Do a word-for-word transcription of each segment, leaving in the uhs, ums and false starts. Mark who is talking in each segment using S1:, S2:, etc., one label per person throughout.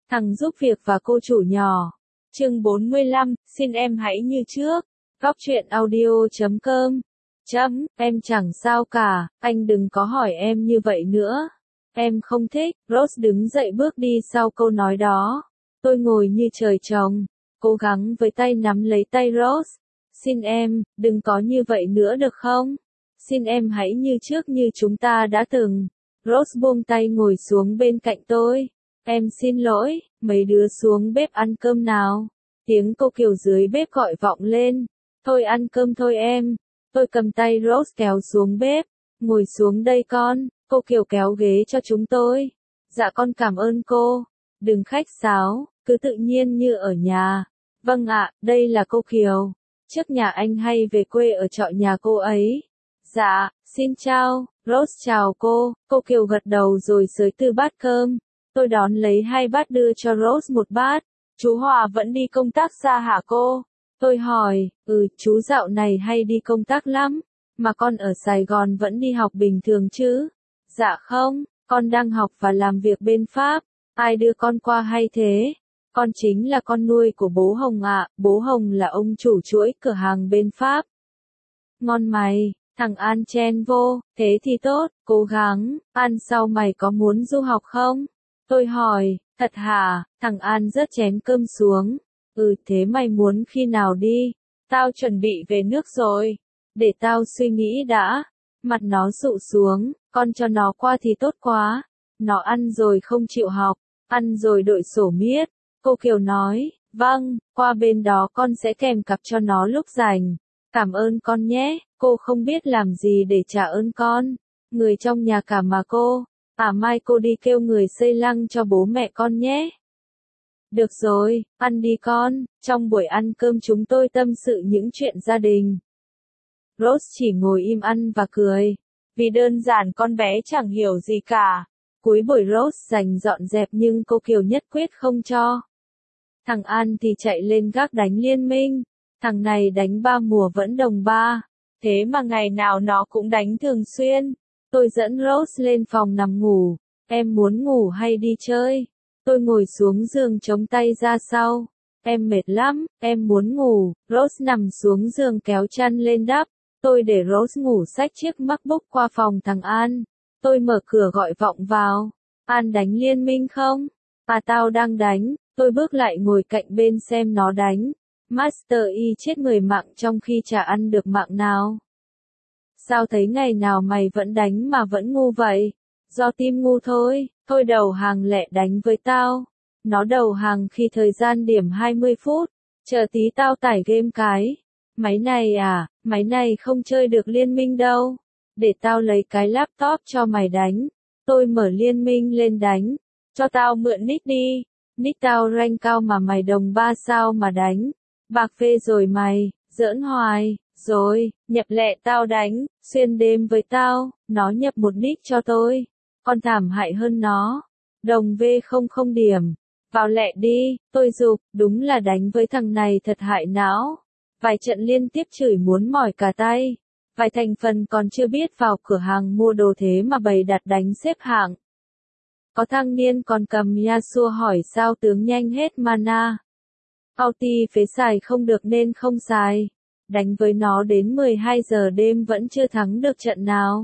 S1: Thằng giúp việc và cô chủ nhỏ. Chương bốn mươi lăm, xin em hãy như trước. Góc truyện audio chấm com. Chấm, em chẳng sao cả, anh đừng có hỏi em như vậy nữa. Em không thích. Rose đứng dậy bước đi sau câu nói đó. Tôi ngồi như trời trồng, cố gắng với tay nắm lấy tay Rose. Xin em, đừng có như vậy nữa được không? Xin em hãy như trước như chúng ta đã từng. Rose buông tay ngồi xuống bên cạnh tôi. Em xin lỗi, mấy đứa xuống bếp ăn cơm nào. Tiếng cô Kiều dưới bếp gọi vọng lên. Thôi ăn cơm thôi em. Tôi cầm tay Rose kéo xuống bếp. Ngồi xuống đây con. Cô Kiều kéo ghế cho chúng tôi. Dạ con cảm ơn cô. Đừng khách sáo, cứ tự nhiên như ở nhà. Vâng ạ, đây là cô Kiều. Trước nhà anh hay về quê ở trọ nhà cô ấy. Dạ, xin chào. Rose chào cô. Cô Kiều gật đầu rồi xới từ bát cơm. Tôi đón lấy hai bát đưa cho Rose một bát. Chú Hòa vẫn đi công tác xa hả cô? Tôi hỏi, ừ, chú dạo này hay đi công tác lắm. Mà con ở Sài Gòn vẫn đi học bình thường chứ? Dạ không, con đang học và làm việc bên Pháp. Ai đưa con qua hay thế? Con chính là con nuôi của bố Hồng ạ. Bố Hồng là ông chủ chuỗi cửa hàng bên Pháp. Ngon mày. Thằng An chen vô, thế thì tốt, cố gắng. An sau mày có muốn du học không? Tôi hỏi, thật hả? Thằng An rớt chén cơm xuống. Ừ, thế mày muốn khi nào đi? Tao chuẩn bị về nước rồi. Để tao suy nghĩ đã. Mặt nó sụ xuống, con cho nó qua thì tốt quá. Nó ăn rồi không chịu học, ăn rồi đội sổ miết. Cô Kiều nói, vâng, qua bên đó con sẽ kèm cặp cho nó lúc rảnh. Cảm ơn con nhé, cô không biết làm gì để trả ơn con. Người trong nhà cả mà cô. À mai cô đi kêu người xây lăng cho bố mẹ con nhé. Được rồi, ăn đi con. Trong buổi ăn cơm chúng tôi tâm sự những chuyện gia đình. Rose chỉ ngồi im ăn và cười. Vì đơn giản con bé chẳng hiểu gì cả. Cuối buổi Rose dành dọn dẹp nhưng cô Kiều nhất quyết không cho. Thằng An thì chạy lên gác đánh liên minh. Thằng này đánh ba mùa vẫn đồng ba. Thế mà ngày nào nó cũng đánh thường xuyên. Tôi dẫn Rose lên phòng nằm ngủ. Em muốn ngủ hay đi chơi? Tôi ngồi xuống giường chống tay ra sau. Em mệt lắm, em muốn ngủ. Rose nằm xuống giường kéo chăn lên đắp. Tôi để Rose ngủ xách chiếc MacBook qua phòng thằng An. Tôi mở cửa gọi vọng vào. An đánh liên minh không? À tao đang đánh. Tôi bước lại ngồi cạnh bên xem nó đánh. Master Y chết người mạng trong khi chả ăn được mạng nào. Sao thấy ngày nào mày vẫn đánh mà vẫn ngu vậy? Do tim ngu thôi, thôi đầu hàng lẹ đánh với tao. Nó đầu hàng khi thời gian điểm hai mươi phút. Chờ tí tao tải game cái. Máy này à, máy này không chơi được liên minh đâu. Để tao lấy cái laptop cho mày đánh. Tôi mở liên minh lên đánh. Cho tao mượn nick đi. Nick tao rank cao mà mày đồng ba sao mà đánh. Bạc phê rồi mày, giỡn hoài. Rồi, nhập lẹ tao đánh, xuyên đêm với tao. Nó nhập một nick cho tôi. Con thảm hại hơn nó. Đồng V không không điểm. Vào lẹ đi, tôi giục, đúng là đánh với thằng này thật hại não. Vài trận liên tiếp chửi muốn mỏi cả tay. Vài thành phần còn chưa biết vào cửa hàng mua đồ thế mà bày đặt đánh xếp hạng. Có thằng niên còn cầm Yasuo hỏi sao tướng nhanh hết mana. Ulti phế xài không được nên không xài. Đánh với nó đến mười hai giờ đêm vẫn chưa thắng được trận nào.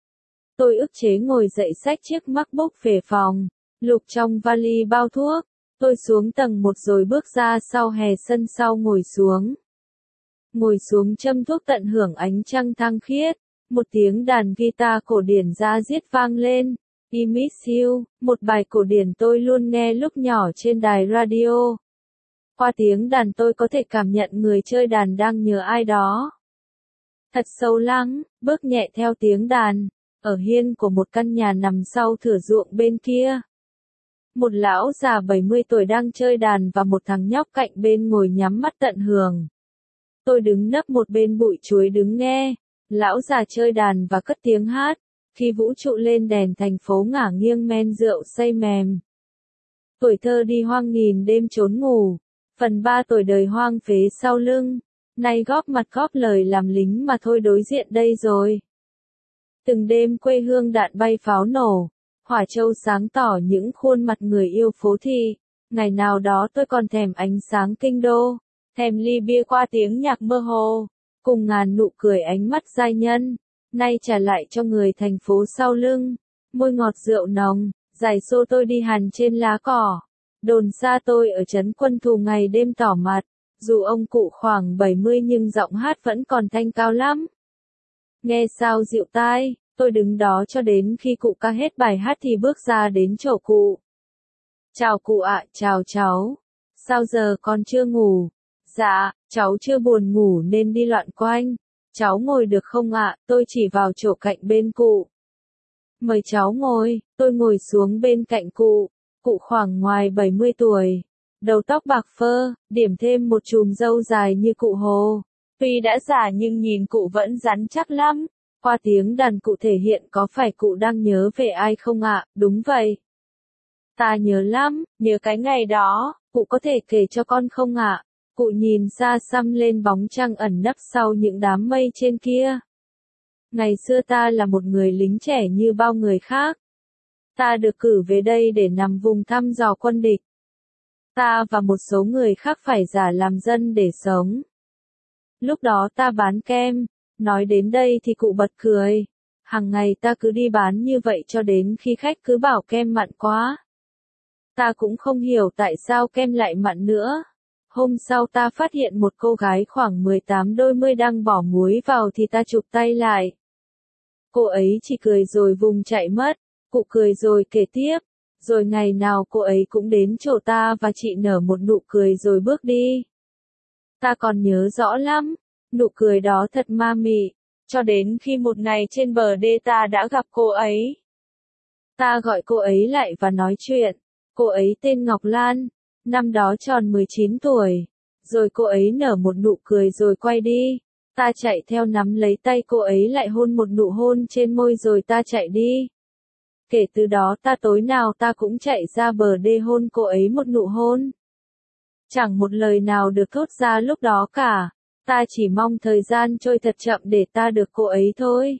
S1: Tôi ức chế ngồi dậy xách chiếc MacBook về phòng, lục trong vali bao thuốc. Tôi xuống tầng một rồi bước ra sau hè sân sau ngồi xuống. Ngồi xuống châm thuốc tận hưởng ánh trăng thăng khiết. Một tiếng đàn guitar cổ điển da diết vang lên. I Miss You, một bài cổ điển tôi luôn nghe lúc nhỏ trên đài radio. Qua tiếng đàn tôi có thể cảm nhận người chơi đàn đang nhớ ai đó. Thật sâu lắng, bước nhẹ theo tiếng đàn. Ở hiên của một căn nhà nằm sau thửa ruộng bên kia. Một lão già bảy mươi tuổi đang chơi đàn và một thằng nhóc cạnh bên ngồi nhắm mắt tận hưởng. Tôi đứng nấp một bên bụi chuối đứng nghe. Lão già chơi đàn và cất tiếng hát. Khi vũ trụ lên đèn thành phố ngả nghiêng men rượu say mềm. Tuổi thơ đi hoang nghìn đêm trốn ngủ. Phần ba tuổi đời hoang phế sau lưng. Nay góp mặt góp lời làm lính mà thôi đối diện đây rồi. Từng đêm quê hương đạn bay pháo nổ. Hỏa châu sáng tỏ những khuôn mặt người yêu phố thị. Ngày nào đó tôi còn thèm ánh sáng kinh đô, thèm ly bia qua tiếng nhạc mơ hồ, cùng ngàn nụ cười ánh mắt giai nhân, nay trả lại cho người thành phố sau lưng, môi ngọt rượu nồng, giải xô tôi đi hằn trên lá cỏ, đồn xa tôi ở trấn Quân Thù ngày đêm tỏ mặt, dù ông cụ khoảng bảy mươi nhưng giọng hát vẫn còn thanh cao lắm. Nghe sao dịu tai, tôi đứng đó cho đến khi cụ ca hết bài hát thì bước ra đến chỗ cụ. Chào cụ ạ, chào cháu. Sao giờ con chưa ngủ? Dạ, cháu chưa buồn ngủ nên đi loạn quanh. Cháu ngồi được không ạ? Tôi chỉ vào chỗ cạnh bên cụ. Mời cháu ngồi, tôi ngồi xuống bên cạnh cụ. Cụ khoảng ngoài bảy mươi tuổi. Đầu tóc bạc phơ, điểm thêm một chùm râu dài như cụ Hồ. Tuy đã già nhưng nhìn cụ vẫn rắn chắc lắm. Qua tiếng đàn cụ thể hiện có phải cụ đang nhớ về ai không ạ? Đúng vậy. Ta nhớ lắm, nhớ cái ngày đó, cụ có thể kể cho con không ạ? Cụ nhìn xa xăm lên bóng trăng ẩn nấp sau những đám mây trên kia. Ngày xưa ta là một người lính trẻ như bao người khác. Ta được cử về đây để nằm vùng thăm dò quân địch. Ta và một số người khác phải giả làm dân để sống. Lúc đó ta bán kem, nói đến đây thì cụ bật cười. Hàng ngày ta cứ đi bán như vậy cho đến khi khách cứ bảo kem mặn quá. Ta cũng không hiểu tại sao kem lại mặn nữa. Hôm sau ta phát hiện một cô gái khoảng mười tám đôi mươi đang bỏ muối vào thì ta chụp tay lại. Cô ấy chỉ cười rồi vùng chạy mất, cụ cười rồi kể tiếp. Rồi ngày nào cô ấy cũng đến chỗ ta và chị nở một nụ cười rồi bước đi. Ta còn nhớ rõ lắm, nụ cười đó thật ma mị, cho đến khi một ngày trên bờ đê ta đã gặp cô ấy. Ta gọi cô ấy lại và nói chuyện. Cô ấy tên Ngọc Lan, năm đó tròn mười chín tuổi. Rồi cô ấy nở một nụ cười rồi quay đi. Ta chạy theo nắm lấy tay cô ấy lại hôn một nụ hôn trên môi rồi ta chạy đi. Kể từ đó ta tối nào ta cũng chạy ra bờ đê hôn cô ấy một nụ hôn. Chẳng một lời nào được thốt ra lúc đó cả. Ta chỉ mong thời gian trôi thật chậm để ta được cô ấy thôi.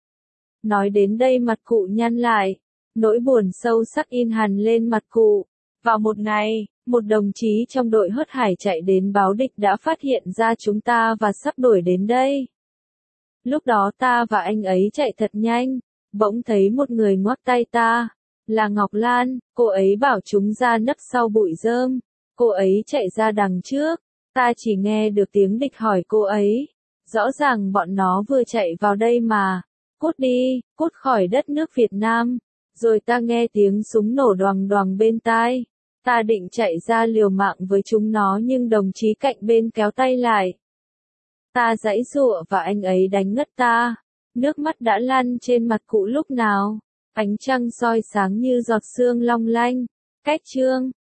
S1: Nói đến đây mặt cụ nhăn lại. Nỗi buồn sâu sắc in hằn lên mặt cụ. Vào một ngày, một đồng chí trong đội hớt hải chạy đến báo địch đã phát hiện ra chúng ta và sắp đuổi đến đây. Lúc đó ta và anh ấy chạy thật nhanh, bỗng thấy một người ngoắc tay ta. Là Ngọc Lan, cô ấy bảo chúng ra nấp sau bụi rơm. Cô ấy chạy ra đằng trước, ta chỉ nghe được tiếng địch hỏi cô ấy. Rõ ràng bọn nó vừa chạy vào đây mà. Cút đi, cút khỏi đất nước Việt Nam. Rồi ta nghe tiếng súng nổ đoàng đoàng bên tai. Ta định chạy ra liều mạng với chúng nó nhưng đồng chí cạnh bên kéo tay lại. Ta giãy giụa và anh ấy đánh ngất ta. Nước mắt đã lăn trên mặt cụ lúc nào. Ánh trăng soi sáng như giọt sương long lanh. Cách chương